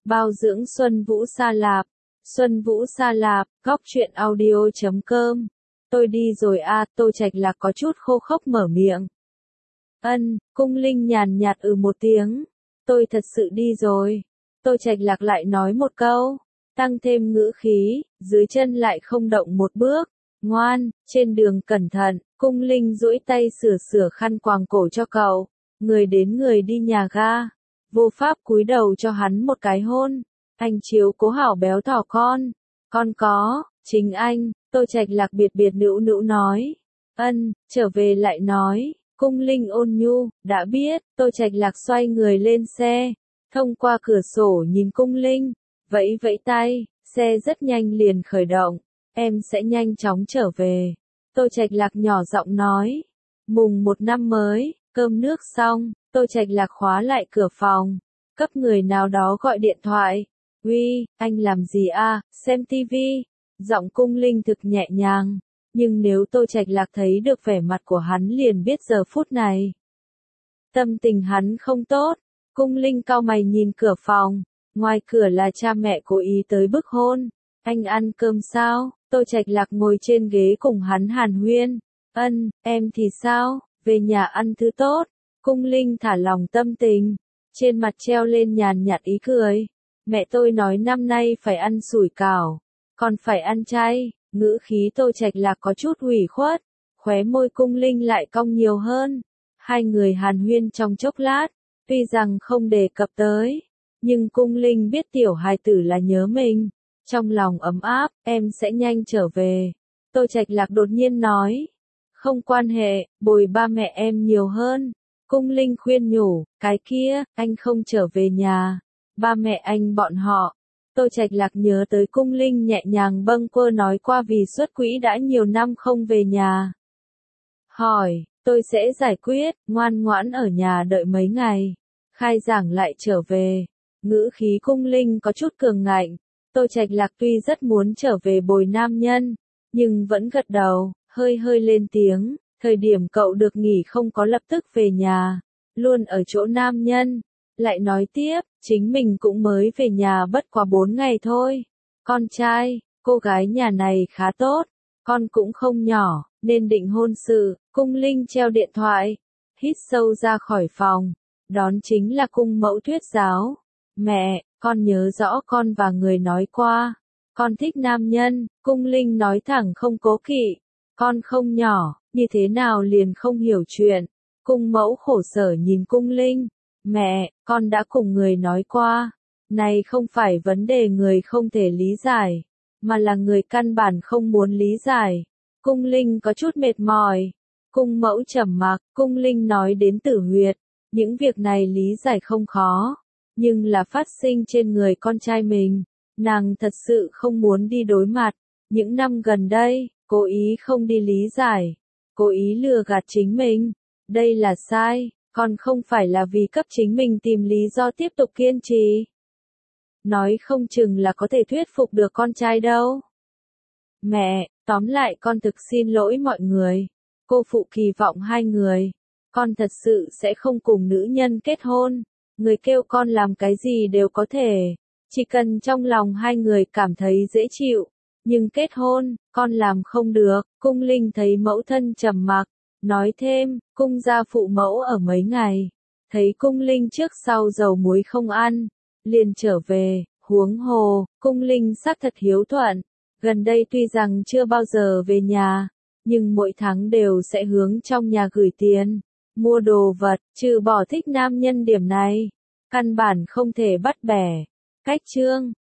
Bao dưỡng Xuân Vũ Sa Lạp. Xuân Vũ Sa Lạp, góc truyện audio.com. Tôi đi rồi à, Tô Trạch Lạc có chút khô khốc mở miệng. Cung Linh nhàn nhạt một tiếng. Tôi thật sự đi rồi. Tô Trạch Lạc lại nói một câu, tăng thêm ngữ khí, dưới chân lại không động một bước. Ngoan, trên đường cẩn thận. Cung Linh duỗi tay sửa khăn quàng cổ cho cậu. Người đến người đi nhà ga. Vô pháp cúi đầu cho hắn một cái hôn. Anh chiếu cố hảo béo thỏ con. Con có, chính anh. Tô Trạch Lạc biệt nữu nói. Trở về lại nói. Cung Linh ôn nhu, đã biết. Tô Trạch Lạc xoay người lên xe. Thông qua cửa sổ nhìn Cung Linh. Vẫy tay, xe rất nhanh liền khởi động. Em sẽ nhanh chóng trở về. Tô Trạch Lạc nhỏ giọng nói. Mùng 1 năm mới, cơm nước xong, Tô Trạch Lạc khóa lại cửa phòng. Cấp người nào đó gọi điện thoại. Uy, anh làm gì à, xem tivi. Giọng Cung Linh thực nhẹ nhàng. Nhưng nếu Tô Trạch Lạc thấy được vẻ mặt của hắn liền biết giờ phút này. Tâm tình hắn không tốt. Cung Linh cau mày nhìn cửa phòng. Ngoài cửa là cha mẹ cố ý tới bức hôn. Anh ăn cơm sao? Tô Trạch Lạc ngồi trên ghế cùng hắn hàn huyên. Em thì sao? Về nhà ăn thứ tốt. Cung Linh thả lòng tâm tình. Trên mặt treo lên nhàn nhạt ý cười. Mẹ tôi nói năm nay phải ăn sủi cảo. Còn phải ăn chay. Ngữ khí Tô Trạch Lạc có chút ủy khuất. Khóe môi Cung Linh lại cong nhiều hơn. Hai người hàn huyên trong chốc lát. Tuy rằng không đề cập tới. Nhưng Cung Linh biết tiểu hài tử là nhớ mình. Trong lòng ấm áp, em sẽ nhanh trở về. Tô Trạch Lạc đột nhiên nói. Không quan hệ, bồi ba mẹ em nhiều hơn. Cung Linh khuyên nhủ, cái kia, anh không trở về nhà. Ba mẹ anh bọn họ. Tô Trạch Lạc nhớ tới Cung Linh nhẹ nhàng bâng quơ nói qua vì xuất quỹ đã nhiều năm không về nhà. Hỏi, tôi sẽ giải quyết, ngoan ngoãn ở nhà đợi mấy ngày. Khai giảng lại trở về. Ngữ khí Cung Linh có chút cường ngạnh. Tô Trạch Lạc tuy rất muốn trở về bồi nam nhân, nhưng vẫn gật đầu, hơi lên tiếng, thời điểm cậu được nghỉ không có lập tức về nhà, luôn ở chỗ nam nhân. Lại nói tiếp, chính mình cũng mới về nhà bất quá 4 ngày thôi. Con trai, cô gái nhà này khá tốt, con cũng không nhỏ, nên định hôn sự. Cung Linh treo điện thoại, hít sâu ra khỏi phòng, đón chính là cung mẫu thuyết giáo. Mẹ, con nhớ rõ con và người nói qua. Con thích nam nhân. Cung Linh nói thẳng không cố kỵ. Con không nhỏ, như thế nào liền không hiểu chuyện. Cung mẫu khổ sở nhìn Cung Linh. Mẹ, con đã cùng người nói qua. Này không phải vấn đề người không thể lý giải, mà là người căn bản không muốn lý giải. Cung Linh có chút mệt mỏi. Cung mẫu trầm mặc. Cung Linh nói đến Tử Huyệt. Những việc này lý giải không khó. Nhưng là phát sinh trên người con trai mình, nàng thật sự không muốn đi đối mặt. Những năm gần đây, cố ý không đi lý giải, cố ý lừa gạt chính mình. Đây là sai, còn không phải là vì cấp chính mình tìm lý do tiếp tục kiên trì. Nói không chừng là có thể thuyết phục được con trai đâu. Mẹ, tóm lại con thực xin lỗi mọi người. Cô phụ kỳ vọng hai người. Con thật sự sẽ không cùng nữ nhân kết hôn. Người kêu con làm cái gì đều có thể. Chỉ cần trong lòng hai người cảm thấy dễ chịu. Nhưng kết hôn, con làm không được. Cung Linh thấy mẫu thân trầm mặc. Nói thêm, cung gia phụ mẫu ở mấy ngày. Thấy Cung Linh trước sau dầu muối không ăn. Liền trở về, huống hồ, Cung Linh xác thật hiếu thuận. Gần đây tuy rằng chưa bao giờ về nhà. Nhưng mỗi tháng đều sẽ hướng trong nhà gửi tiền. Mua đồ vật, trừ bỏ thích nam nhân điểm này. Căn bản không thể bắt bẻ. Cách chương.